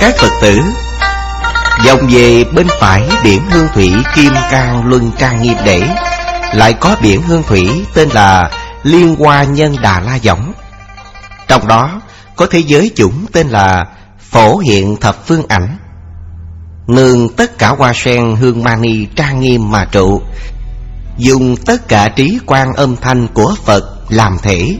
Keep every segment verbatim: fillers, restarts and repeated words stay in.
các Phật tử, vòng về bên phải biển hương thủy Kim Cang Luân Trang Nghiêm Đế lại có biển hương thủy tên là Liên Hoa Nhân Đà La Võng. Trong đó có thế giới chủng tên là Phổ Hiện Thập Phương Ảnh. Nương tất cả hoa sen hương mani trang nghiêm mà trụ, dùng tất cả trí quan âm thanh của Phật làm thể.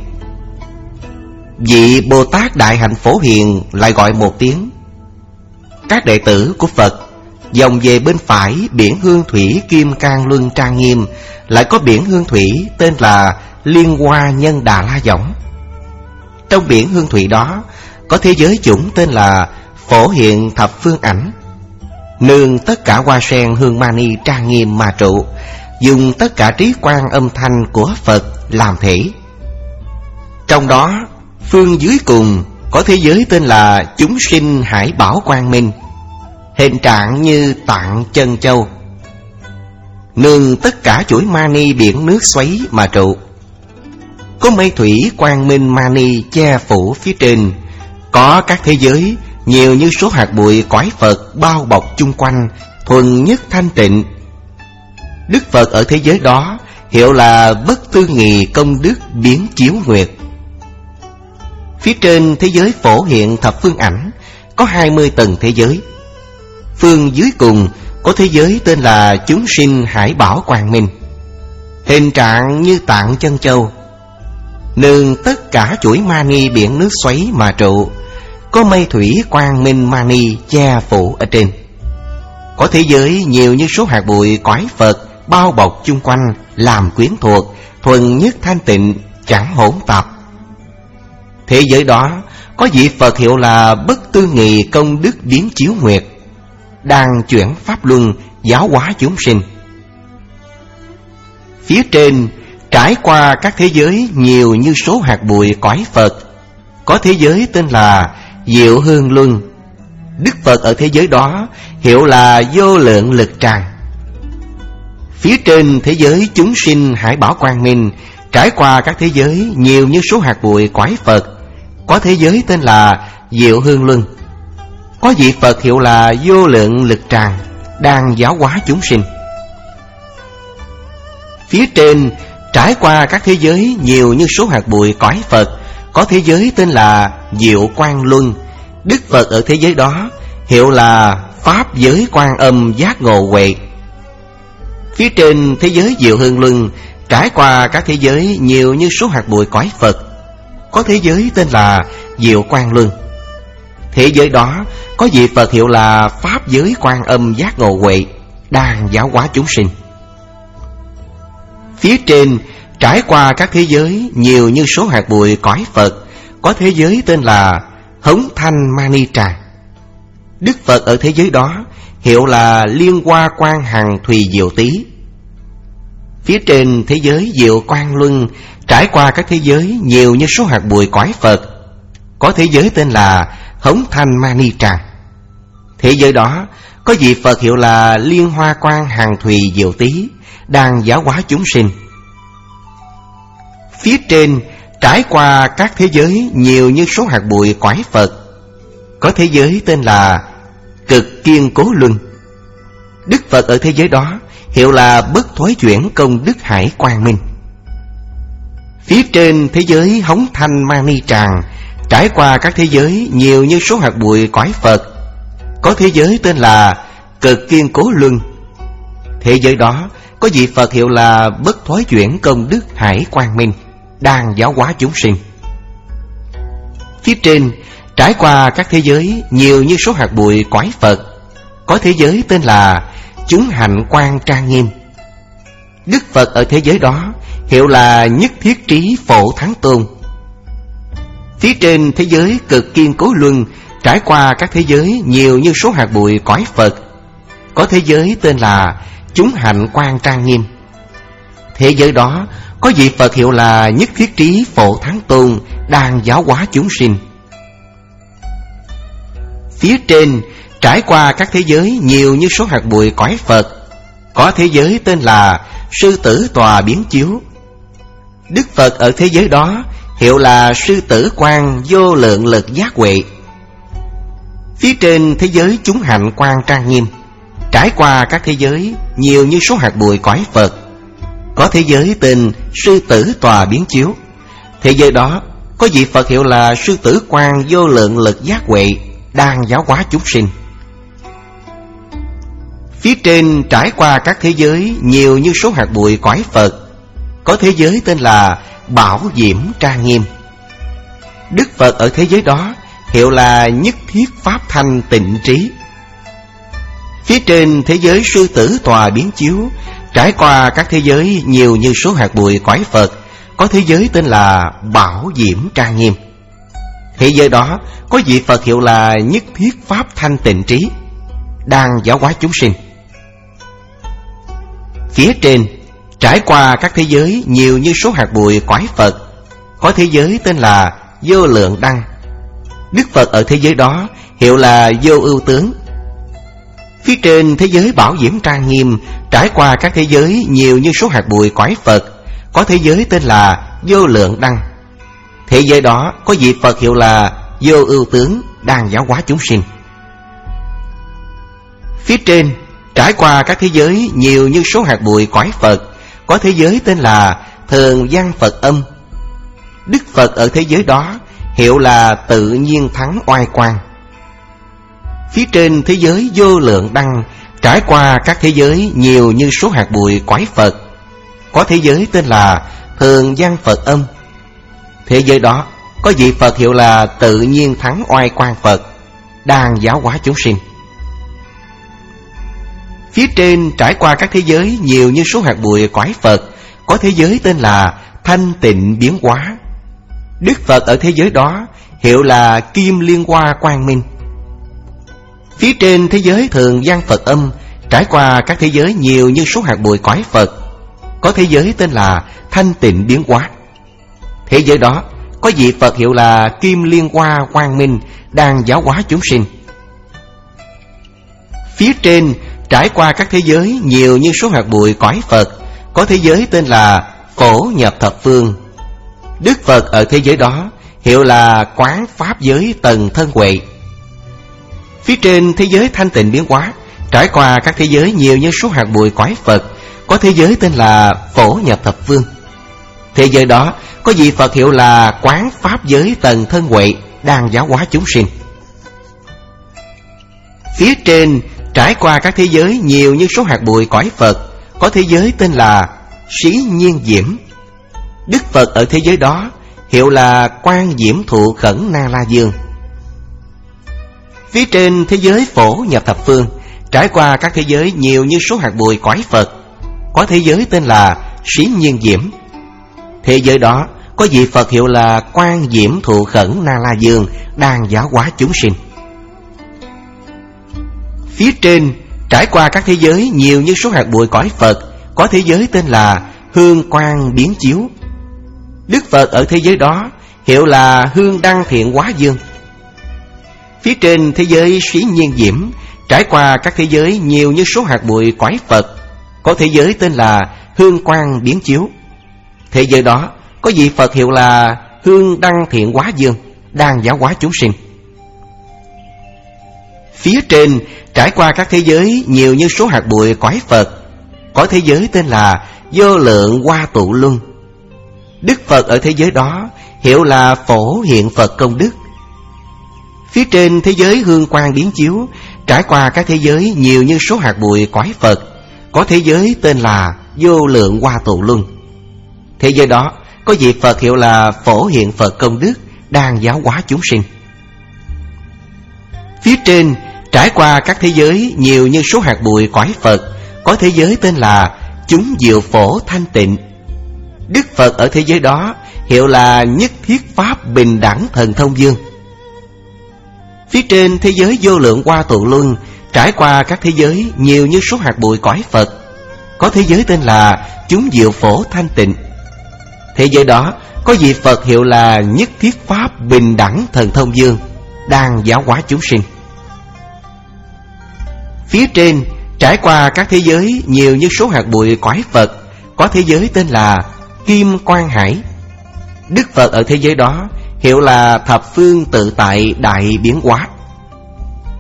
Vị Bồ Tát Đại Hạnh Phổ Hiền lại gọi một tiếng. Các đệ tử của Phật vòng về bên phải biển hương thủy Kim Cang Luân Trang Nghiêm lại có biển hương thủy tên là Liên Hoa Nhân Đà La Võng. Trong biển hương thủy đó có thế giới chủng tên là Phổ Hiện Thập Phương Ảnh. Nương tất cả hoa sen hương mani trang nghiêm mà trụ, dùng tất cả trí quan âm thanh của Phật làm thể. Trong đó phương dưới cùng có thế giới tên là Chúng Sinh Hải Bảo Quang Minh, hình trạng như tạng chân châu. Nương tất cả chuỗi mani biển nước xoáy mà trụ. Có mây thủy quang minh mani che phủ phía trên. Có các thế giới nhiều như số hạt bụi cõi Phật bao bọc chung quanh, thuần nhất thanh tịnh. Đức Phật ở thế giới đó hiệu là Bất Tư Nghì Công Đức Biến Chiếu Nguyệt. Phía trên thế giới Phổ Hiện Thập Phương Ảnh có hai mươi tầng thế giới. Phương dưới cùng có thế giới tên là Chúng Sinh Hải Bảo Quang Minh, hình trạng như tạng chân châu. Nương tất cả chuỗi mani biển nước xoáy mà trụ. Có mây thủy quang minh mani che phủ ở trên. Có thế giới nhiều như số hạt bụi cõi Phật bao bọc chung quanh, làm quyến thuộc, thuần nhất thanh tịnh, chẳng hỗn tạp. Thế giới đó có vị Phật hiệu là Bất Tư Nghì Công Đức Biến Chiếu Nguyệt, đang chuyển pháp luân giáo hóa chúng sinh. Phía trên trải qua các thế giới nhiều như số hạt bụi cõi Phật, có thế giới tên là Diệu Hương Luân. Đức Phật ở thế giới đó hiệu là Vô Lượng Lực Tràng. Phía trên thế giới Chúng Sinh Hải Bảo Quang Minh trải qua các thế giới nhiều như số hạt bụi cõi Phật, có thế giới tên là Diệu Hương Luân. Có vị Phật hiệu là Vô Lượng Lực Tràng, đang giáo hóa chúng sinh. Phía trên trải qua các thế giới nhiều như số hạt bụi cõi Phật, có thế giới tên là Diệu Quang Luân. Đức Phật ở thế giới đó hiệu là Pháp Giới Quan Âm Giác Ngộ Huệ. Phía trên thế giới Diệu Hương Luân trải qua các thế giới nhiều như số hạt bụi cõi Phật, có thế giới tên là Diệu Quang Luân. Thế giới đó có vị Phật hiệu là Pháp Giới Quan Âm Giác Ngộ Huệ, đang giáo hóa chúng sinh. Phía trên trải qua các thế giới nhiều như số hạt bụi cõi Phật, có thế giới tên là Hống Thanh Mani Tràng. Đức Phật ở thế giới đó hiệu là Liên Hoa Quang Hằng Thùy Diệu Tý. Phía trên thế giới Diệu Quang Luân trải qua các thế giới nhiều như số hạt bụi cõi Phật, có thế giới tên là Hống Thanh Mani Tràng. Thế giới đó có vị Phật hiệu là Liên Hoa Quang Hằng Thùy Diệu Tý, đang giáo hóa chúng sinh. Phía trên trải qua các thế giới nhiều như số hạt bụi cõi Phật, có thế giới tên là Cực Kiên Cố Luân. Đức Phật ở thế giới đó hiệu là Bất Thối Chuyển Công Đức Hải Quang Minh. Phía trên thế giới Hống Thanh Mani Tràng trải qua các thế giới nhiều như số hạt bụi cõi Phật, có thế giới tên là Cực Kiên Cố Luân. Thế giới đó có vị Phật hiệu là Bất Thối Chuyển Công Đức Hải Quang Minh, đang giáo hóa chúng sinh. Phía trên trải qua các thế giới nhiều như số hạt bụi cõi Phật, có thế giới tên là Chúng Hạnh Quang Trang Nghiêm. Đức Phật ở thế giới đó hiệu là Nhất Thiết Trí Phổ Thắng Tôn. Phía trên thế giới Cực Kiên Cố Luân trải qua các thế giới nhiều như số hạt bụi cõi Phật, có thế giới tên là Chúng Hạnh Quang Trang Nghiêm. Thế giới đó có vị Phật hiệu là Nhất Thiết Trí Phổ Thắng Tôn, đang giáo hóa chúng sinh. Phía trên trải qua các thế giới nhiều như số hạt bụi cõi Phật, có thế giới tên là Sư Tử Tòa Biến Chiếu. Đức Phật ở thế giới đó hiệu là Sư Tử Quang Vô Lượng Lực Giác Huệ. Phía trên thế giới chúng hạnh quan trang nghiêm, trải qua các thế giới nhiều như số hạt bụi cõi Phật. Có thế giới tên sư tử tòa biến chiếu. Thế giới đó có vị Phật hiệu là sư tử quan vô lượng lực giác huệ, đang giáo hóa chúng sinh. Phía trên trải qua các thế giới nhiều như số hạt bụi cõi Phật. Có thế giới tên là bảo diễm trang nghiêm. Đức Phật ở thế giới đó hiệu là nhất thiết pháp thanh tịnh trí. Phía trên thế giới sư tử tòa biến chiếu, trải qua các thế giới nhiều như số hạt bụi cõi Phật. Có thế giới tên là bảo diễm trang nghiêm. Thế giới đó có vị Phật hiệu là nhất thiết pháp thanh tịnh trí, đang giáo hóa chúng sinh. Phía trên trải qua các thế giới nhiều như số hạt bụi cõi Phật. Có thế giới tên là vô lượng đăng. Đức Phật ở thế giới đó hiệu là vô ưu tướng. Phía trên thế giới bảo diễm trang nghiêm, trải qua các thế giới nhiều như số hạt bụi cõi Phật. Có thế giới tên là vô lượng đăng. Thế giới đó có vị Phật hiệu là vô ưu tướng, đang giáo hóa chúng sinh. Phía trên trải qua các thế giới nhiều như số hạt bụi cõi Phật. Có thế giới tên là thường văn Phật âm. Đức Phật ở thế giới đó hiệu là tự nhiên thắng oai quang. Phía trên thế giới vô lượng đăng, trải qua các thế giới nhiều như số hạt bụi cõi Phật. Có thế giới tên là thường văn Phật âm. Thế giới đó có vị Phật hiệu là tự nhiên thắng oai quang Phật, đang giáo hóa chúng sinh. Phía trên trải qua các thế giới nhiều như số hạt bụi cõi Phật. Có thế giới tên là thanh tịnh biến hóa. Đức Phật ở thế giới đó hiệu là kim liên hoa quang minh. Phía trên thế giới thường văn Phật âm, trải qua các thế giới nhiều như số hạt bụi cõi Phật. Có thế giới tên là thanh tịnh biến hóa. Thế giới đó có vị Phật hiệu là kim liên hoa quang minh, đang giáo hóa chúng sinh. Phía trên trải qua các thế giới nhiều như số hạt bụi cõi Phật. Có thế giới tên là phổ nhập thập phương. Đức Phật ở thế giới đó hiệu là quán pháp giới tầng thân huệ. Phía trên thế giới thanh tịnh biến hóa, trải qua các thế giới nhiều như số hạt bụi cõi Phật. Có thế giới tên là phổ nhập thập phương. Thế giới đó có vị Phật hiệu là quán pháp giới tầng thân huệ, đang giáo hóa chúng sinh. Phía trên trải qua các thế giới nhiều như số hạt bụi cõi Phật. Có thế giới tên là sĩ nhiên diễm. Đức Phật ở thế giới đó hiệu là quan diễm thụ khẩn na la dương. Phía trên thế giới phổ nhập thập phương, trải qua các thế giới nhiều như số hạt bụi cõi Phật. Có thế giới tên là sĩ nhiên diễm. Thế giới đó có vị Phật hiệu là quan diễm thụ khẩn na la dương, đang giáo hóa chúng sinh. Phía trên trải qua các thế giới nhiều như số hạt bụi cõi Phật. Có thế giới tên là hương quang biến chiếu. Đức Phật ở thế giới đó hiệu là hương đăng thiện hóa dương. Phía trên thế giới sĩ nhiên diễm, trải qua các thế giới nhiều như số hạt bụi cõi Phật. Có thế giới tên là hương quang biến chiếu. Thế giới đó có vị Phật hiệu là hương đăng thiện hóa dương, đang giáo hóa chúng sinh. Phía trên trải qua các thế giới nhiều như số hạt bụi cõi Phật. Có thế giới tên là vô lượng hoa tụ luân. Đức Phật ở thế giới đó hiệu là phổ hiện Phật công đức. Phía trên thế giới hương quang biến chiếu, trải qua các thế giới nhiều như số hạt bụi cõi Phật. Có thế giới tên là vô lượng hoa tụ luân. Thế giới đó có vị Phật hiệu là phổ hiện Phật công đức, đang giáo hóa chúng sinh. Phía trên trải qua các thế giới nhiều như số hạt bụi cõi Phật. Có thế giới tên là chúng diệu phổ thanh tịnh. Đức Phật ở thế giới đó hiệu là nhất thiết pháp bình đẳng thần thông dương. Phía trên thế giới vô lượng hoa tụ luân, trải qua các thế giới nhiều như số hạt bụi cõi Phật. Có thế giới tên là chúng diệu phổ thanh tịnh. Thế giới đó có vị Phật hiệu là nhất thiết pháp bình đẳng thần thông dương, đang giáo hóa chúng sinh. Phía trên trải qua các thế giới nhiều như số hạt bụi cõi Phật. Có thế giới tên là kim quang hải. Đức Phật ở thế giới đó hiệu là thập phương tự tại đại biến hóa.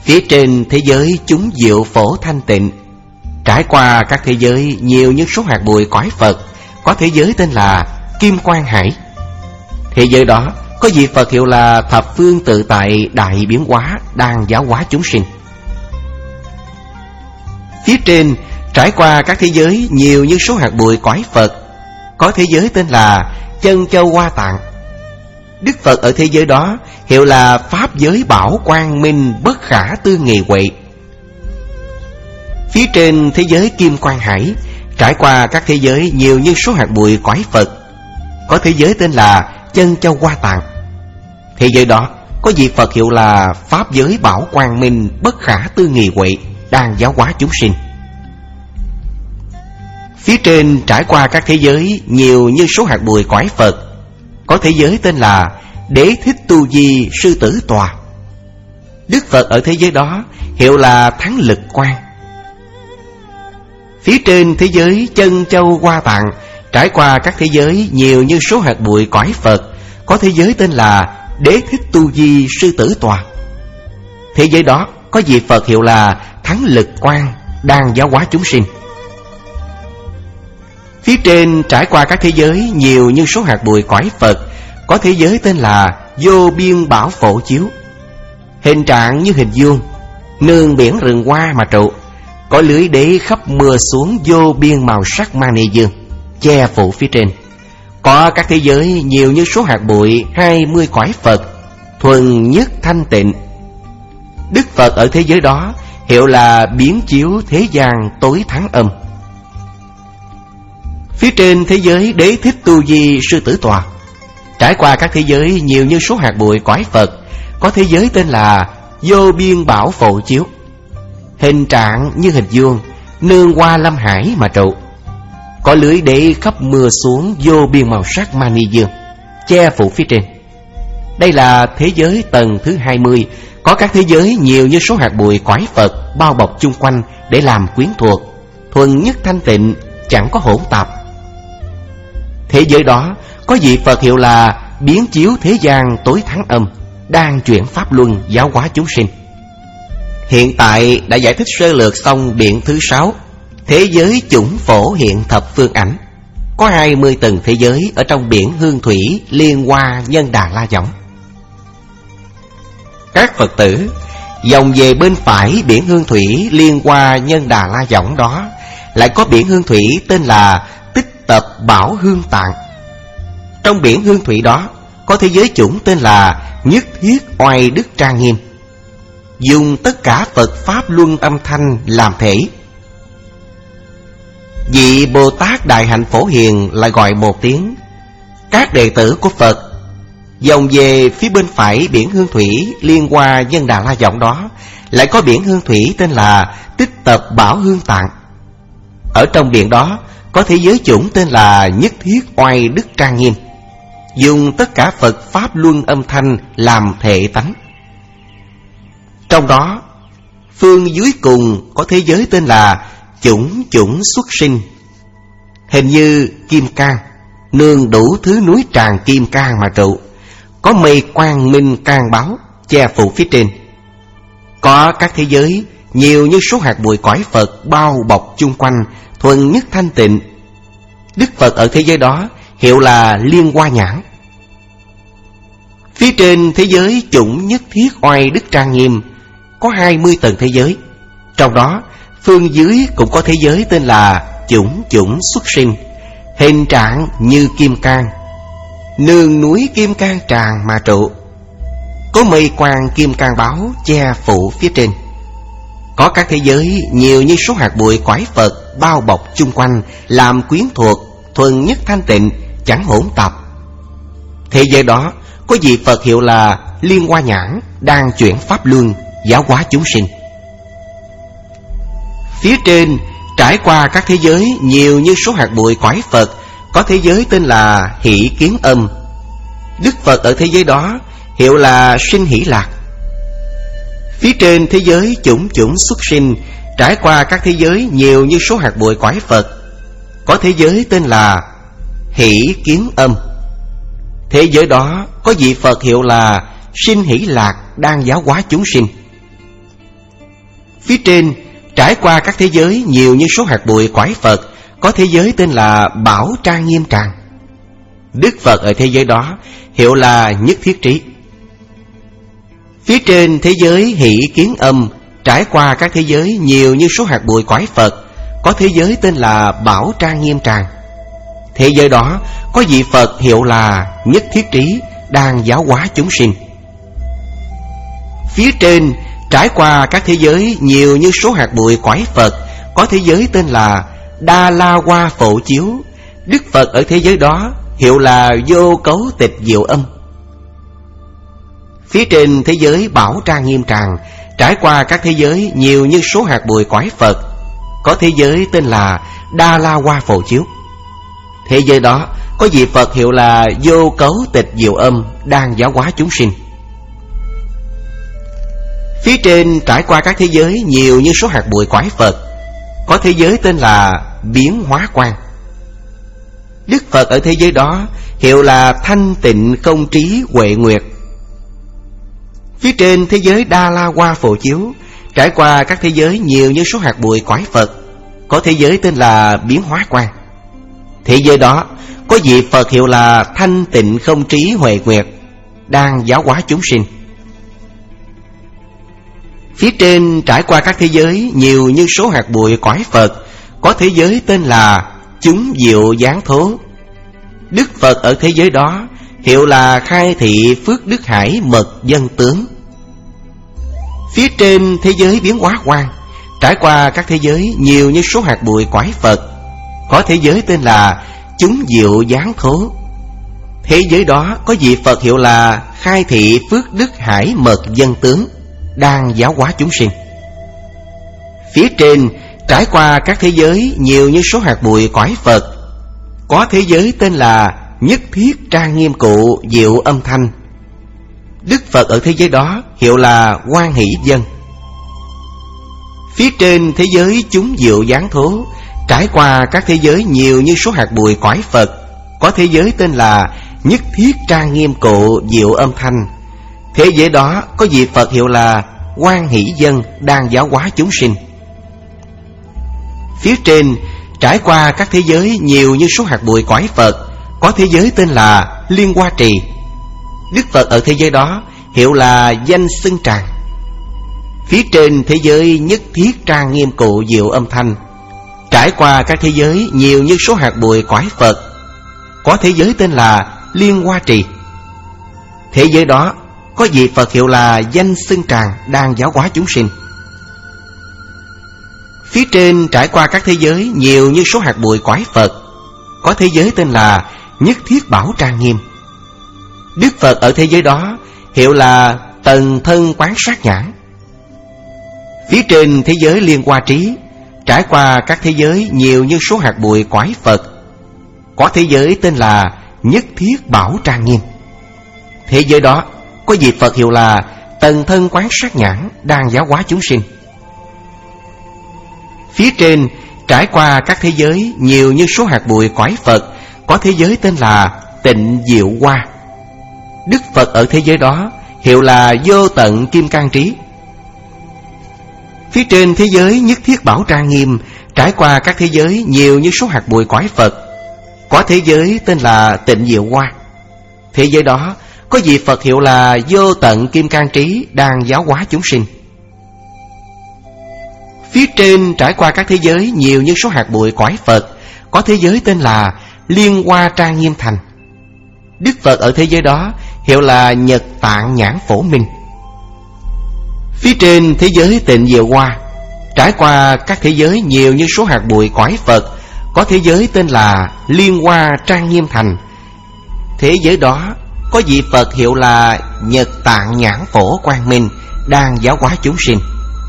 Phía trên thế giới chúng diệu phổ thanh tịnh, trải qua các thế giới nhiều như số hạt bụi cõi Phật, có thế giới tên là Kim Quang Hải. Thế giới đó có vị Phật hiệu là Thập Phương Tự Tại Đại Biến Hóa, đang giáo hóa chúng sinh. Phía trên trải qua các thế giới nhiều như số hạt bụi cõi Phật, có thế giới tên là Chân Châu Hoa Tạng. Đức Phật ở thế giới đó hiệu là Pháp Giới Bảo Quang Minh Bất Khả Tư Nghị Huệ. Phía trên thế giới Kim Quang Hải trải qua các thế giới nhiều như số hạt bụi cõi Phật, có thế giới tên là Chân Châu Hoa Tạng. Thế giới đó có vị Phật hiệu là Pháp Giới Bảo Quang Minh Bất Khả Tư Nghị Huệ, đang giáo hóa chúng sinh. Phía trên trải qua các thế giới nhiều như số hạt bụi cõi Phật, có thế giới tên là Đế Thích Tu Di Sư Tử Tòa. Đức Phật ở thế giới đó hiệu là Thắng Lực Quang. Phía trên thế giới Chân Châu Hoa Tạng trải qua các thế giới nhiều như số hạt bụi cõi Phật, có thế giới tên là Đế Thích Tu Di Sư Tử Tòa. Thế giới đó có vị Phật hiệu là Thắng Lực Quang, đang giáo hóa chúng sinh. Phía trên trải qua các thế giới nhiều như số hạt bụi cõi Phật, có thế giới tên là Vô Biên Bảo Phổ Chiếu. Hình trạng như hình vuông, nương biển rừng hoa mà trụ, có lưới đế khắp mưa xuống vô biên màu sắc mani dương, che phủ phía trên. Có các thế giới nhiều như số hạt bụi hai mươi cõi Phật, thuần nhất thanh tịnh. Đức Phật ở thế giới đó hiệu là Biến Chiếu Thế Gian Tối Thắng Âm. Phía trên thế giới Đế Thích Tu Di Sư Tử Tòa trải qua các thế giới nhiều như số hạt bụi cõi Phật, có thế giới tên là Vô Biên Bảo Phổ Chiếu. Hình trạng như hình vuông, nương hoa lâm hải mà trụ, có lưới đế khắp mưa xuống vô biên màu sắc mani dương, che phủ phía trên. Đây là thế giới tầng thứ hai mươi, có các thế giới nhiều như số hạt bụi cõi Phật bao bọc chung quanh để làm quyến thuộc, thuần nhất thanh tịnh, chẳng có hỗn tạp. Thế giới đó có vị Phật hiệu là Biến Chiếu Thế Gian Tối Thắng Âm, đang chuyển pháp luân giáo hóa chúng sinh. Hiện tại đã giải thích sơ lược xong điện thứ sáu, thế giới chủng phổ hiện thập phương ảnh. Có hai mươi tầng thế giới ở trong biển hương thủy Liên Hoa Nhân Đà La Võng. Các Phật tử, dòng về bên phải biển hương thủy Liên Hoa Nhân Đà La Võng đó lại có biển hương thủy tên là Tích Tập Bảo Hương Tạng. Trong biển hương thủy đó có thế giới chủng tên là Nhất Thiết Oai Đức Trang Nghiêm, dùng tất cả Phật Pháp luân âm thanh làm thể. Vị Bồ Tát Đại Hạnh Phổ Hiền lại gọi một tiếng các đệ tử của Phật. Dòng về phía bên phải biển hương thủy Liên Hoa Nhân Đà La Võng đó lại có biển hương thủy tên là Tích Tập Bảo Hương Tạng. Ở trong biển đó có thế giới chủng tên là Nhất Thiết Oai Đức Trang Nghiêm, dùng tất cả Phật Pháp luân âm thanh làm thể tánh. Trong đó phương dưới cùng có thế giới tên là Chủng Chủng Xuất Sinh, hình như kim cang, nương đủ thứ núi tràng kim cang mà trụ, có mây quang minh cang báo che phủ phía trên. Có các thế giới nhiều như số hạt bụi cõi Phật bao bọc chung quanh, thuần nhất thanh tịnh. Đức Phật ở thế giới đó hiệu là Liên Hoa Nhãn. Phía trên thế giới chủng Nhất Thiết Oai Đức Trang Nghiêm có hai mươi tầng thế giới. Trong đó phương dưới cũng có thế giới tên là Chủng Chủng Xuất Sinh, hình trạng như kim cang, nương núi kim cang tràng mà trụ, có mây quang kim cang báo che phủ phía trên. Có các thế giới nhiều như số hạt bụi cõi Phật bao bọc chung quanh, làm quyến thuộc, thuần nhất thanh tịnh, chẳng hỗn tạp. Thế giới đó có vị Phật hiệu là Liên Hoa Nhãn, đang chuyển pháp luân giáo hóa chúng sinh. Phía trên trải qua các thế giới nhiều như số hạt bụi cõi Phật, có thế giới tên là Hỷ Kiến Âm. Đức Phật ở thế giới đó hiệu là Sinh Hỷ Lạc. Phía trên thế giới Chủng Chủng Xuất Sinh trải qua các thế giới nhiều như số hạt bụi cõi Phật, có thế giới tên là Hỷ Kiến Âm. Thế giới đó có vị Phật hiệu là Sinh Hỷ Lạc, đang giáo hóa chúng sinh. Phía trên trải qua các thế giới nhiều như số hạt bụi quái Phật, có thế giới tên là Bảo Trang Nghiêm Tràng. Đức Phật ở thế giới đó hiệu là Nhất Thiết Trí. Phía trên thế giới Hỷ Kiến Âm trải qua các thế giới nhiều như số hạt bụi quái Phật, có thế giới tên là Bảo Trang Nghiêm Tràng. Thế giới đó có vị Phật hiệu là Nhất Thiết Trí đang giáo hóa chúng sinh. Phía trên trải qua các thế giới nhiều như số hạt bụi quái Phật, có thế giới tên là Đa La Hoa Phổ Chiếu. Đức Phật ở thế giới đó hiệu là Vô Cấu Tịch Diệu Âm. Phía trên thế giới Bảo Trang Nghiêm Tràng trải qua các thế giới nhiều như số hạt bụi quái Phật, có thế giới tên là Đa La Hoa Phổ Chiếu. Thế giới đó có vị Phật hiệu là Vô Cấu Tịch Diệu Âm đang giáo hóa chúng sinh. Phía trên trải qua các thế giới nhiều như số hạt bụi quái Phật, có thế giới tên là Biến Hóa Quang. Đức Phật ở thế giới đó hiệu là Thanh Tịnh Không Trí Huệ Nguyệt. Phía trên thế giới Đa La Hoa Phổ Chiếu trải qua các thế giới nhiều như số hạt bụi quái Phật, có thế giới tên là Biến Hóa Quang. Thế giới đó có vị Phật hiệu là Thanh Tịnh Không Trí Huệ Nguyệt đang giáo hóa chúng sinh. Phía trên trải qua các thế giới nhiều như số hạt bụi quái Phật, có thế giới tên là Chúng Diệu Giáng Thố. Đức Phật ở thế giới đó hiệu là Khai Thị Phước Đức Hải Mật Dân Tướng. Phía trên thế giới Biến Hóa Quang trải qua các thế giới nhiều như số hạt bụi quái Phật, có thế giới tên là Chúng Diệu Giáng Thố. Thế giới đó có vị Phật hiệu là Khai Thị Phước Đức Hải Mật Dân Tướng đang giáo hóa chúng sinh. Phía trên trải qua các thế giới nhiều như số hạt bụi quái Phật, có thế giới tên là Nhất Thiết Trang Nghiêm Cụ Diệu Âm Thanh. Đức Phật ở thế giới đó hiệu là Quan Hỷ Dân. Phía trên thế giới Chúng Diệu Giáng Thố trải qua các thế giới nhiều như số hạt bụi quái Phật, có thế giới tên là Nhất Thiết Trang Nghiêm Cụ Diệu Âm Thanh. Thế giới đó có vị Phật hiệu là Quan Hỷ Dân đang giáo hóa chúng sinh. Phía trên trải qua các thế giới nhiều như số hạt bụi quái Phật, có thế giới tên là Liên Hoa Trì. Đức Phật ở thế giới đó hiệu là Danh Xưng Tràng. Phía trên thế giới Nhất Thiết Trang Nghiêm Cụ Diệu Âm Thanh trải qua các thế giới nhiều như số hạt bụi quái Phật, có thế giới tên là Liên Hoa Trì. Thế giới đó có vị Phật hiệu là Danh Xưng Tràng đang giáo hóa chúng sinh. Phía trên trải qua các thế giới nhiều như số hạt bụi quái Phật, có thế giới tên là Nhất Thiết Bảo Trang Nghiêm. Đức Phật ở thế giới đó hiệu là Tần Thân Quán Sát Nhãn. Phía trên thế giới Liên Hoa Trí trải qua các thế giới nhiều như số hạt bụi quái Phật, có thế giới tên là Nhất Thiết Bảo Trang Nghiêm. Thế giới đó có vị Phật hiệu là Tần Thân Quán Sát Nhãn đang giáo hóa chúng sinh. Phía trên trải qua các thế giới nhiều như số hạt bụi quái Phật, có thế giới tên là Tịnh Diệu Hoa. Đức Phật ở thế giới đó hiệu là Vô Tận Kim Cang Trí. Phía trên thế giới Nhất Thiết Bảo Trang Nghiêm trải qua các thế giới nhiều như số hạt bụi quái Phật, có thế giới tên là Tịnh Diệu Hoa. Thế giới đó có vị Phật hiệu là Vô Tận Kim Cang Trí đang giáo hóa chúng sinh. Phía trên trải qua các thế giới nhiều như số hạt bụi quái Phật, có thế giới tên là Liên Hoa Trang Nghiêm Thành. Đức Phật ở thế giới đó hiệu là Nhật Tạng Nhãn Phổ Minh. Phía trên thế giới Tịnh Diệu Hoa trải qua các thế giới nhiều như số hạt bụi quái Phật, có thế giới tên là Liên Hoa Trang Nghiêm Thành. Thế giới đó có vị Phật hiệu là Nhật Tạng Nhãn Phổ Quang Minh đang giáo hóa chúng sinh.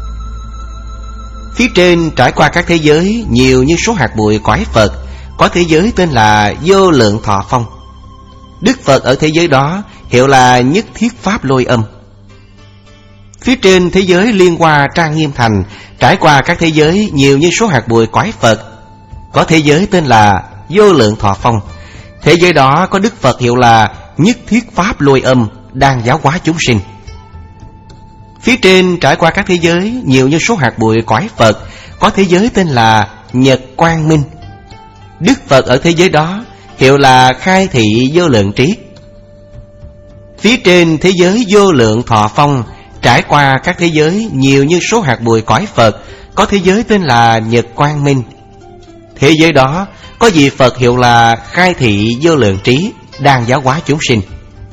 Phía trên trải qua các thế giới nhiều như số hạt bụi quái Phật, có thế giới tên là Vô Lượng Thọ Phong. Đức Phật ở thế giới đó hiệu là Nhất Thiết Pháp Lôi Âm. Phía trên thế giới Liên Hoa Trang Nghiêm Thành trải qua các thế giới nhiều như số hạt bụi quái Phật, có thế giới tên là Vô Lượng Thọ Phong. Thế giới đó có Đức Phật hiệu là Nhất Thiết Pháp Lôi Âm đang giáo hóa chúng sinh. Phía trên trải qua các thế giới nhiều như số hạt bụi cõi Phật, có thế giới tên là Nhật Quang Minh. Đức Phật ở thế giới đó hiệu là Khai Thị Vô Lượng Trí. Phía trên thế giới Vô Lượng Thọ Phong trải qua các thế giới nhiều như số hạt bụi cõi Phật, có thế giới tên là Nhật Quang Minh. Thế giới đó có vị Phật hiệu là Khai Thị Vô Lượng Trí, đang giáo hóa chúng sinh.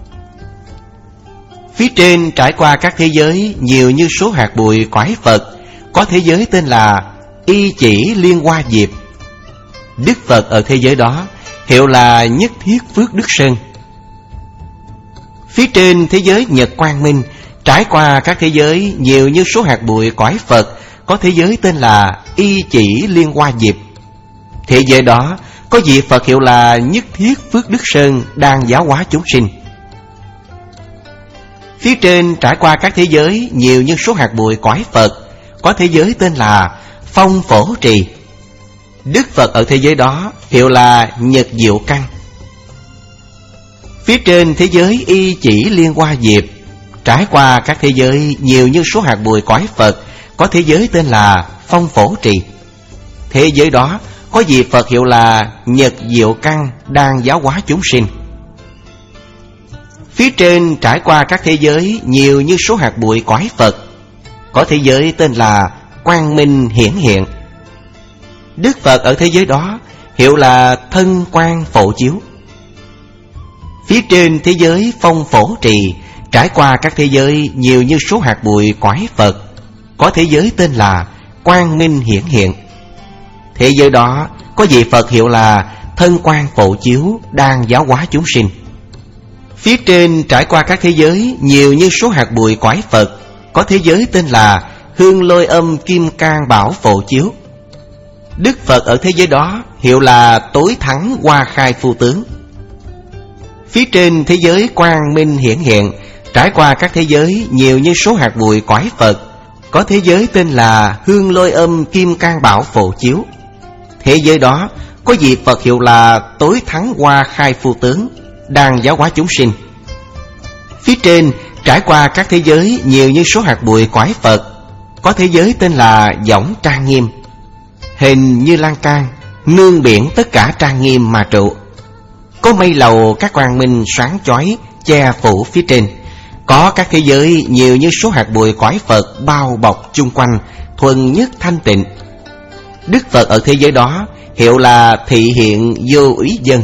Phía trên trải qua các thế giới nhiều như số hạt bụi cõi Phật, có thế giới tên là Y Chỉ Liên Hoa Diệp. Đức Phật ở thế giới đó hiệu là Nhất Thiết Phước Đức Sơn. Phía trên thế giới Nhật Quang Minh trải qua các thế giới nhiều như số hạt bụi cõi Phật, có thế giới tên là Y Chỉ Liên Hoa Diệp. Thế giới đó có vị Phật hiệu là Nhất Thiết Phước Đức Sơn, đang giáo hóa chúng sinh. Phía trên trải qua các thế giới nhiều như số hạt bụi cõi Phật, có thế giới tên là Phong Phổ Trì. Đức Phật ở thế giới đó hiệu là Nhật Diệu Căn. Phía trên thế giới Y Chỉ Liên Hoa Diệp trải qua các thế giới nhiều như số hạt bụi cõi Phật, có thế giới tên là Phong Phổ Trì. Thế giới đó có vị Phật hiệu là Nhật Diệu Căn, đang giáo hóa chúng sinh. Phía trên trải qua các thế giới nhiều như số hạt bụi cõi Phật, có thế giới tên là Quang Minh Hiển Hiện. Đức Phật ở thế giới đó hiệu là Thân Quang Phổ Chiếu. Phía trên thế giới Phong Phổ Trì trải qua các thế giới nhiều như số hạt bụi cõi Phật, có thế giới tên là Quang Minh Hiển Hiện. Thế giới đó có vị Phật hiệu là Thân Quang Phổ Chiếu, đang giáo hóa chúng sinh. Phía trên trải qua các thế giới nhiều như số hạt bụi cõi Phật, có thế giới tên là Hương Lôi Âm Kim Cang Bảo Phổ Chiếu. Đức Phật ở thế giới đó hiệu là Tối Thắng Hoa Khai Phu Tướng. Phía trên thế giới Quang Minh Hiển Hiện trải qua các thế giới nhiều như số hạt bụi cõi Phật, có thế giới tên là Hương Lôi Âm Kim Cang Bảo Phổ Chiếu. Thế giới đó có vị Phật hiệu là Tối Thắng Hoa Khai Phu Tướng, đang giáo hóa chúng sinh. Phía trên trải qua các thế giới nhiều như số hạt bụi cõi Phật, có thế giới tên là Võng Trang Nghiêm. Hình như lan can, nương biển tất cả trang nghiêm mà trụ. Có mây lầu các quang minh sáng chói che phủ phía trên. Có các thế giới nhiều như số hạt bụi cõi Phật bao bọc chung quanh, thuần nhất thanh tịnh. Đức Phật ở thế giới đó hiệu là Thị Hiện Vô Úy Dân.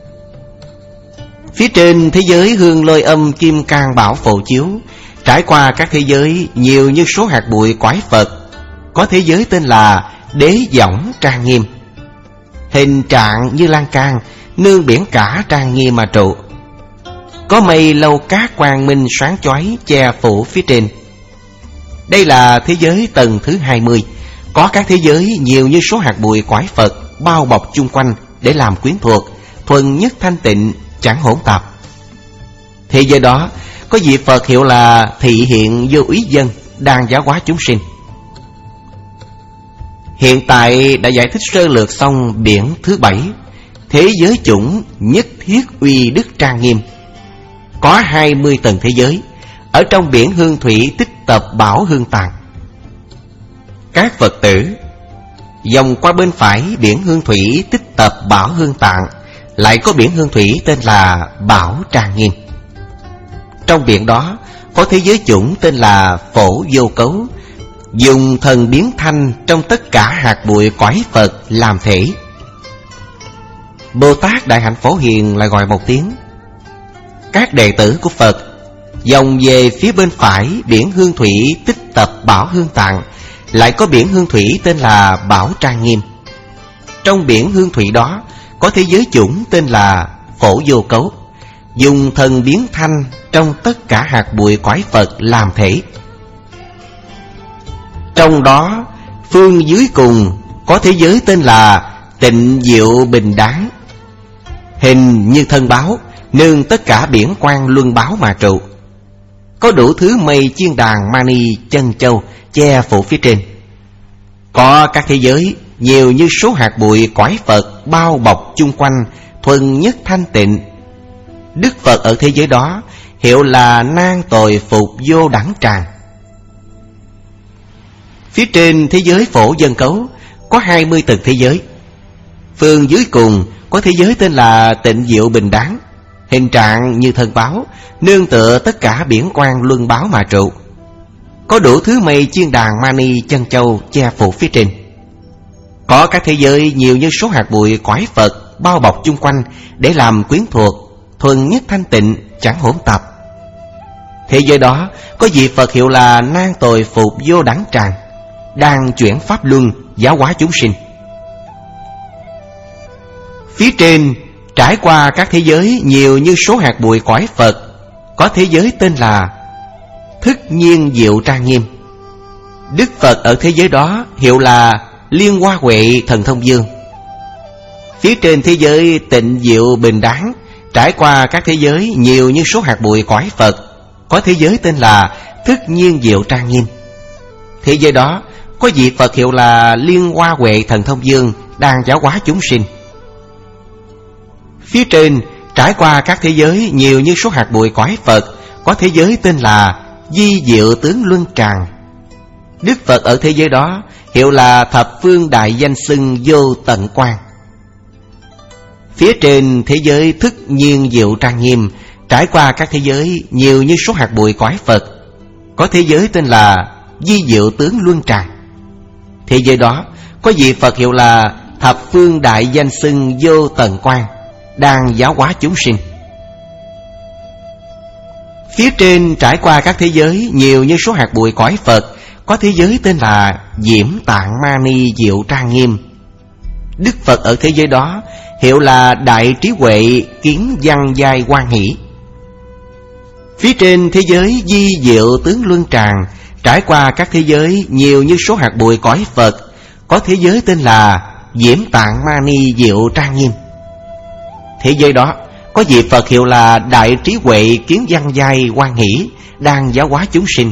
Phía trên thế giới Hương Lôi Âm Kim Cang Bảo Phổ Chiếu trải qua các thế giới nhiều như số hạt bụi cõi Phật, có thế giới tên là Đế Võng Trang Nghiêm. Hình trạng như lan can, nương biển cả trang nghiêm mà trụ. Có mây lâu cát quang minh sáng chói che phủ phía trên. Đây là thế giới tầng thứ hai mươi, có các thế giới nhiều như số hạt bụi cõi Phật bao bọc chung quanh để làm quyến thuộc, thuần nhất thanh tịnh, chẳng hỗn tạp. Thế giới đó có vị Phật hiệu là Thị Hiện Vô Úy Dân, đang giáo hóa chúng sinh. Hiện tại đã giải thích sơ lược xong biển thứ bảy, thế giới chủng Nhất Thiết Uy Đức Trang Nghiêm. Có hai mươi tầng thế giới ở trong biển Hương Thủy Tích Tập Bảo Hương Tạng. Các Phật tử, dòng qua bên phải biển Hương Thủy Tích Tập Bảo Hương Tạng lại có biển Hương Thủy tên là Bảo Trang Nghiêm. Trong biển đó có thế giới chủng tên là Phổ Vô Cấu, dùng thần biến thanh trong tất cả hạt bụi cõi Phật làm thể. Bồ Tát Đại Hạnh Phổ Hiền lại gọi một tiếng. Các đệ tử của Phật dòng về phía bên phải biển Hương Thủy Tích Tập Bảo Hương Tạng lại có biển Hương Thủy tên là Bảo Trang Nghiêm. Trong biển Hương Thủy đó có thế giới chủng tên là Phổ Vô Cấu, dùng thần biến thanh trong tất cả hạt bụi cõi Phật làm thể. Trong đó phương dưới cùng có thế giới tên là Tịnh Diệu Bình Đáng. Hình như thân báo, nương tất cả biển quang luân báo mà trụ. Có đủ thứ mây chiên đàn mani chân châu che phủ phía trên. Có các thế giới nhiều như số hạt bụi cõi Phật bao bọc chung quanh, thuần nhất thanh tịnh. Đức Phật ở thế giới đó hiệu là Nan Tồi Phục Vô Đẳng Tràng. Phía trên thế giới phổ dân cấu có hai mươi tầng thế giới. Phương dưới cùng có thế giới tên là Tịnh Diệu Bình Đán, hình trạng như thân báo, nương tựa tất cả biển quang luân báo mà trụ. Có đủ thứ mây chiên đàn mani chân châu che phủ phía trên. Có các thế giới nhiều như số hạt bụi cõi Phật bao bọc chung quanh để làm quyến thuộc, thuần nhất thanh tịnh, chẳng hỗn tạp. Thế giới đó có vị Phật hiệu là Nan Tồi Phục Vô Đẳng Tràng, đang chuyển pháp luân giáo hóa chúng sinh. Phía trên trải qua các thế giới nhiều như số hạt bụi cõi Phật, có thế giới tên là Thức Nhiên Diệu Trang Nghiêm. Đức Phật ở thế giới đó hiệu là Liên Hoa Huệ Thần Thông Dương. Phía trên thế giới Tịnh Diệu Bình Đán trải qua các thế giới nhiều như số hạt bụi cõi Phật, có thế giới tên là Thức Nhiên Diệu Trang Nghiêm. Thế giới đó có vị Phật hiệu là Liên Hoa Huệ Thần Thông Dương, đang giáo hóa chúng sinh. Phía trên trải qua các thế giới nhiều như số hạt bụi cõi Phật, có thế giới tên là Di Diệu Tướng Luân Tràng. Đức Phật ở thế giới đó hiệu là Thập Phương Đại Danh Xưng Vô Tận Quang. Phía trên thế giới Thức Nhiên Diệu Trang Nghiêm trải qua các thế giới nhiều như số hạt bụi cõi Phật, có thế giới tên là Di Diệu Tướng Luân Tràng. Thế giới đó có vị Phật hiệu là Thập Phương Đại Danh Xưng Vô Tận Quang, đang giáo hóa chúng sinh. Phía trên trải qua các thế giới nhiều như số hạt bụi cõi Phật, có thế giới tên là Diễm Tạng Mani Diệu Trang Nghiêm. Đức Phật ở thế giới đó hiệu là Đại Trí Huệ Kiến Văn Giai Quan Hỷ. Phía trên thế giới Di Diệu Tướng Luân Tràng trải qua các thế giới nhiều như số hạt bụi cõi Phật, có thế giới tên là Diễm Tạng Mani Diệu Trang Nghiêm. Thế giới đó có vị Phật hiệu là Đại Trí Huệ Kiến Văn Giai Quan Hỷ, đang giáo hóa chúng sinh.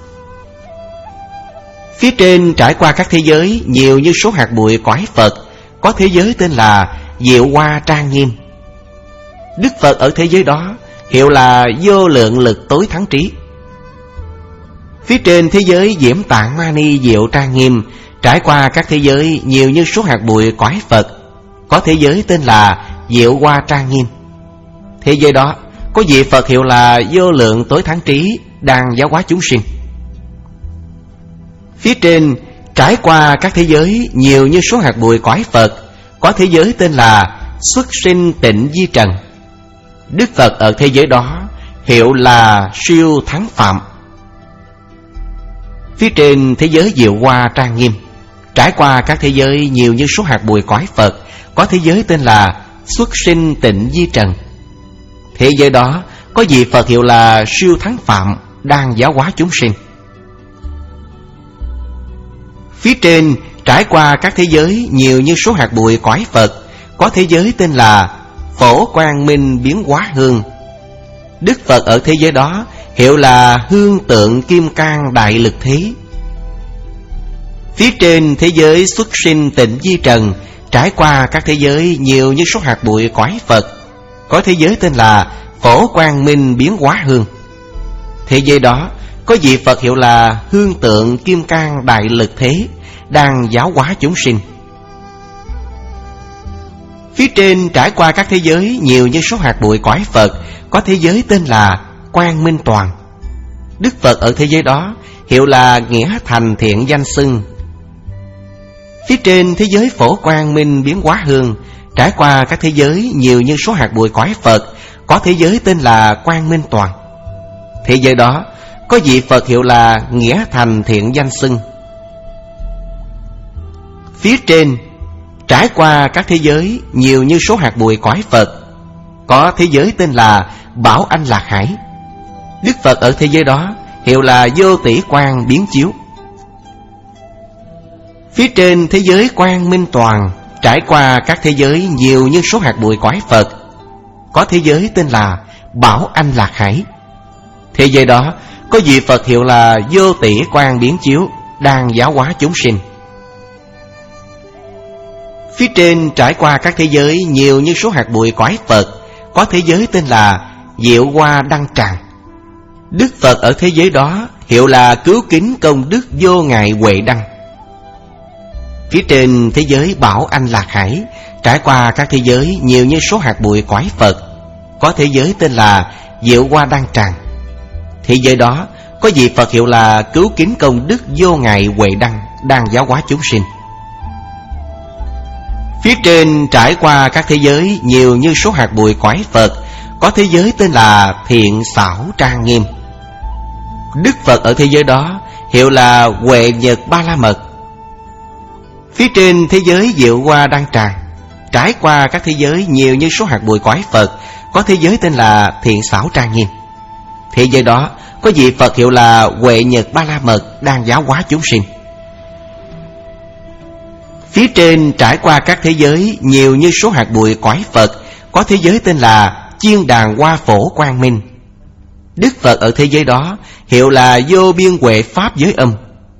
Phía trên trải qua các thế giới nhiều như số hạt bụi cõi Phật, có thế giới tên là Diệu Hoa Trang Nghiêm. Đức Phật ở thế giới đó hiệu là Vô Lượng Lực Tối Thắng Trí. Phía trên thế giới Diễm Tạng Mani Diệu Trang Nghiêm trải qua các thế giới nhiều như số hạt bụi cõi Phật, có thế giới tên là Diệu Hoa Trang Nghiêm. Thế giới đó có vị Phật hiệu là Vô Lượng Tối Thắng Trí, đang giáo hóa chúng sinh. Phía trên trải qua các thế giới nhiều như số hạt bụi cõi Phật, có thế giới tên là Xuất Sinh Tịnh Di Trần. Đức Phật ở thế giới đó hiệu là Siêu Thắng Phạm. Phía trên thế giới Diệu Hoa Trang Nghiêm trải qua các thế giới nhiều như số hạt bụi cõi Phật, có thế giới tên là Xuất Sinh Tịnh Di Trần. Thế giới đó có vị Phật hiệu là Siêu Thắng Phạm, đang giáo hóa chúng sinh. Phía trên trải qua các thế giới nhiều như số hạt bụi cõi Phật, có thế giới tên là Phổ Quang Minh Biến Hóa Hương. Đức Phật ở thế giới đó hiệu là Hương Tượng Kim Cang Đại Lực Thế. Phía trên thế giới Xuất Sinh Tịnh Di Trần trải qua các thế giới nhiều như số hạt bụi cõi Phật, có thế giới tên là Phổ Quang Minh Biến Hóa Hương. Thế giới đó có vị Phật hiệu là Hương Tượng Kim Cang Đại Lực Thế, đang giáo hóa chúng sinh. Phía trên trải qua các thế giới nhiều như số hạt bụi cõi Phật, có thế giới tên là Quang Minh Toàn. Đức Phật ở thế giới đó hiệu là Nghĩa Thành Thiện Danh Xưng. Phía trên thế giới Phổ Quang Minh Biến Hóa Hương trải qua các thế giới nhiều như số hạt bụi cõi Phật, có thế giới tên là Quang Minh Toàn. Thế giới đó có vị Phật hiệu là Nghĩa Thành Thiện Danh Xưng. Phía trên trải qua các thế giới nhiều như số hạt bụi cõi Phật, có thế giới tên là Bảo Anh Lạc Hải. Đức Phật ở thế giới đó hiệu là Vô Tỷ Quang Biến Chiếu. Phía trên thế giới Quang Minh Toàn trải qua các thế giới nhiều như số hạt bụi cõi Phật, có thế giới tên là Bảo Anh Lạc Hải. Thế giới đó có vị Phật hiệu là Vô Tỷ Quang Biến Chiếu, đang giáo hóa chúng sinh. Phía trên trải qua các thế giới nhiều như số hạt bụi cõi Phật, có thế giới tên là Diệu Hoa Đăng Tràng. Đức Phật ở thế giới đó hiệu là cứu kính công đức vô ngại huệ đăng. Phía trên thế giới Bảo Anh Lạc Hải, trải qua các thế giới nhiều như số hạt bụi cõi Phật, có thế giới tên là Diệu Hoa Đăng Tràng. Thế giới đó có vị Phật hiệu là cứu kính công đức vô ngại huệ đăng, đang giáo hóa chúng sinh. Phía trên trải qua các thế giới nhiều như số hạt bụi cõi Phật, có thế giới tên là Thiện Xảo Trang Nghiêm. Đức Phật ở thế giới đó hiệu là Huệ Nhật Ba La Mật. Phía trên thế giới Diệu Hoa Đăng Tràng, trải qua các thế giới nhiều như số hạt bụi cõi Phật, có thế giới tên là Thiện Xảo Trang Nghiêm. Thế giới đó có vị Phật hiệu là Huệ Nhật Ba La Mật, đang giáo hóa chúng sinh. Phía trên trải qua các thế giới nhiều như số hạt bụi cõi Phật, có thế giới tên là Chiên Đàn Hoa Phổ Quang Minh. Đức Phật ở thế giới đó hiệu là Vô Biên Huệ Pháp Giới Âm.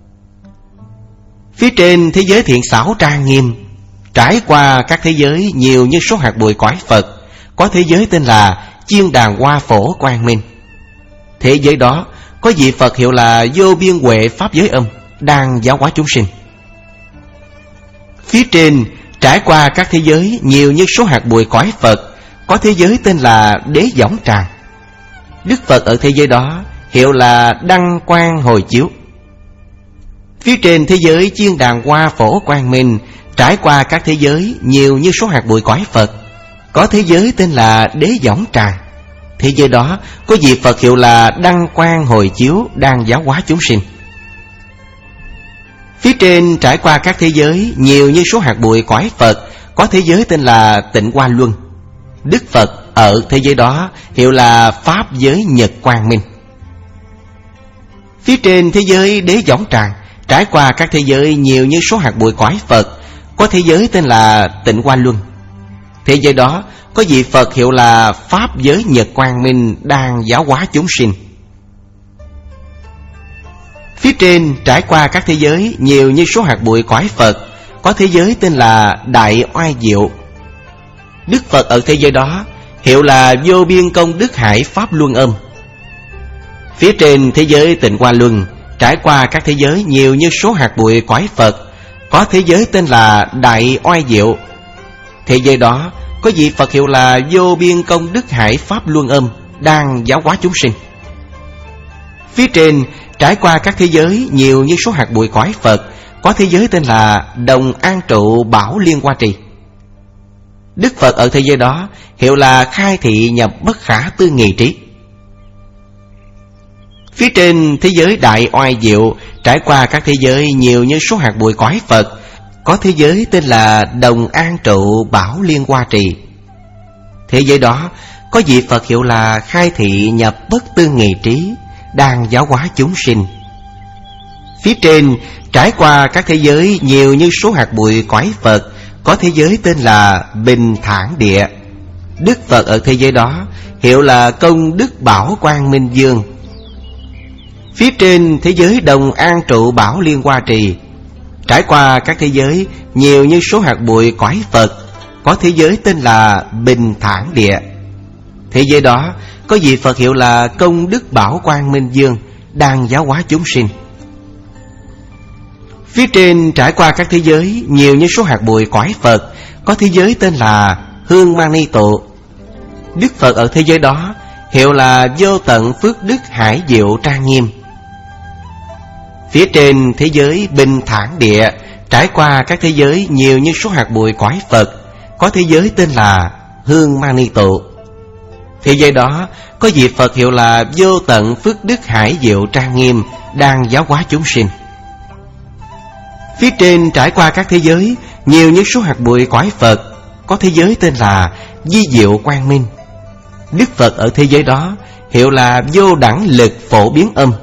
Phía trên thế giới Thiện Xảo Trang Nghiêm, trải qua các thế giới nhiều như số hạt bụi cõi Phật, có thế giới tên là Chiên Đàn Hoa Phổ Quang Minh. Thế giới đó có vị Phật hiệu là Vô Biên Huệ Pháp Giới Âm, đang giáo hóa chúng sinh. Phía trên trải qua các thế giới nhiều như số hạt bụi cõi Phật, có thế giới tên là Đế Võng Tràng. Đức Phật ở thế giới đó hiệu là Đăng Quang Hồi Chiếu. Phía trên thế giới Chiên Đàn Hoa Phổ Quang Minh, trải qua các thế giới nhiều như số hạt bụi cõi Phật, có thế giới tên là Đế Võng Tràng. Thế giới đó có vị Phật hiệu là Đăng Quang Hồi Chiếu, đang giáo hóa chúng sinh. Phía trên trải qua các thế giới nhiều như số hạt bụi cõi Phật, có thế giới tên là Tịnh Hoa Luân. Đức Phật ở thế giới đó hiệu là Pháp Giới Nhật Quang Minh. Phía trên thế giới Đế Võng Tràng, trải qua các thế giới nhiều như số hạt bụi cõi Phật, có thế giới tên là Tịnh Hoa Luân. Thế giới đó có vị Phật hiệu là Pháp Giới Nhật Quang Minh, đang giáo hóa chúng sinh. Phía trên trải qua các thế giới nhiều như số hạt bụi cõi Phật, có thế giới tên là Đại Oai Diệu. Đức Phật ở thế giới đó hiệu là Vô Biên Công Đức Hải Pháp Luân Âm. Phía trên thế giới Tịnh Hoa Luân, trải qua các thế giới nhiều như số hạt bụi cõi Phật, có thế giới tên là Đại Oai Diệu. Thế giới đó có vị Phật hiệu là Vô Biên Công Đức Hải Pháp Luân Âm, đang giáo hóa chúng sinh. Phía trên trải qua các thế giới nhiều như số hạt bụi cõi Phật, có thế giới tên là Đồng An Trụ Bảo Liên Hoa Trì. Đức Phật ở thế giới đó hiệu là Khai Thị Nhập Bất Khả Tư Nghị Trí. Phía trên thế giới Đại Oai Diệu, trải qua các thế giới nhiều như số hạt bụi cõi Phật, có thế giới tên là Đồng An Trụ Bảo Liên Hoa Trì. Thế giới đó có vị Phật hiệu là Khai Thị Nhập Bất Tư Nghị Trí, đang giáo hóa chúng sinh. Phía trên trải qua các thế giới nhiều như số hạt bụi cõi Phật, có thế giới tên là Bình Thản Địa. Đức Phật ở thế giới đó hiệu là Công Đức Bảo Quang Minh Dương. Phía trên thế giới Đồng An Trụ Bảo Liên Hoa Trì, trải qua các thế giới nhiều như số hạt bụi cõi Phật, có thế giới tên là Bình Thản Địa. Thế giới đó có vị Phật hiệu là Công Đức Bảo Quang Minh Dương, đang giáo hóa chúng sinh. Phía trên trải qua các thế giới nhiều như số hạt bụi cõi Phật, có thế giới tên là Hương Mani Tụ. Đức Phật ở thế giới đó hiệu là Vô Tận Phước Đức Hải Diệu Trang Nghiêm. Phía trên thế giới Bình Thản Địa, trải qua các thế giới nhiều như số hạt bụi cõi Phật, có thế giới tên là Hương Mani Tụ. Thế giới đó có vị Phật hiệu là Vô Tận Phước Đức Hải Diệu Trang Nghiêm, đang giáo hóa chúng sinh. Phía trên trải qua các thế giới nhiều như số hạt bụi cõi Phật, có thế giới tên là Di Diệu Quang Minh. Đức Phật ở thế giới đó hiệu là Vô Đẳng Lực Phổ Biến Âm.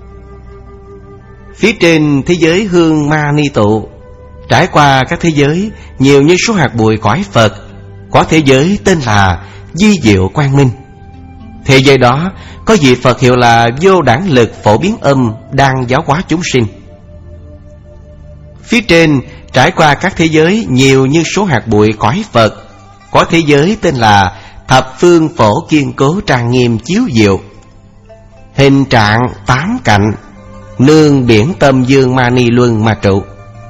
Phía trên thế giới Hương Mani Tụ, trải qua các thế giới nhiều như số hạt bụi cõi Phật, có thế giới tên là Di Diệu Quang Minh. Thế giới đó có vị Phật hiệu là Vô Đẳng Lực Phổ Biến Âm, đang giáo hóa chúng sinh. Phía trên trải qua các thế giới nhiều như số hạt bụi cõi Phật, có thế giới tên là Thập Phương Phổ Kiên Cố Trang Nghiêm Chiếu Diệu. Hình trạng tám cạnh, nương biển tâm dương mani luân mà trụ.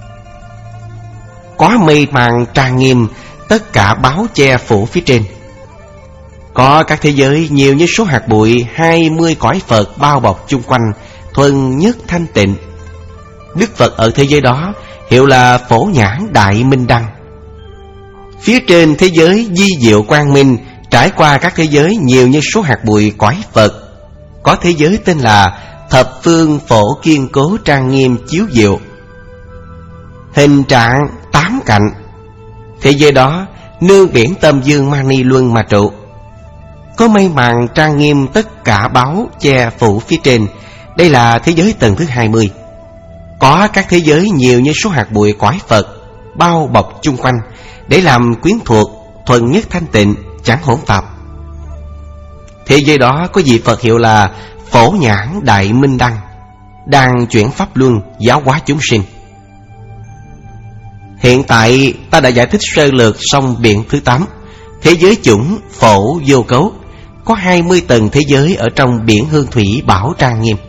Có mây màng trang nghiêm, tất cả báo che phủ phía trên. Có các thế giới nhiều như số hạt bụi, hai mươi cõi Phật bao bọc chung quanh, thuần nhất thanh tịnh. Đức Phật ở thế giới đó hiệu là Phổ Nhãn Đại Minh Đăng. Phía trên thế giới di diệu quang minh, trải qua các thế giới nhiều như số hạt bụi cõi Phật. Có thế giới tên là Thập Phương Phổ kiên cố trang nghiêm chiếu diệu, hình trạng tám cạnh. Thế giới đó nương biển tâm dương mani luân mà trụ. Có mây màng trang nghiêm, tất cả báo che phủ phía trên. Đây là thế giới tầng thứ hai mươi. Có các thế giới nhiều như số hạt bụi cõi Phật bao bọc chung quanh, để làm quyến thuộc, thuần nhất thanh tịnh, chẳng hỗn tạp. Thế giới đó có vị Phật hiệu là Phổ Nhãn Đại Minh Đăng, đang chuyển pháp luân giáo hóa chúng sinh. Hiện tại ta đã giải thích sơ lược xong biển thứ tám, thế giới chủng phổ vô cấu. Có hai mươi tầng thế giới ở trong biển hương thủy bảo trang nghiêm.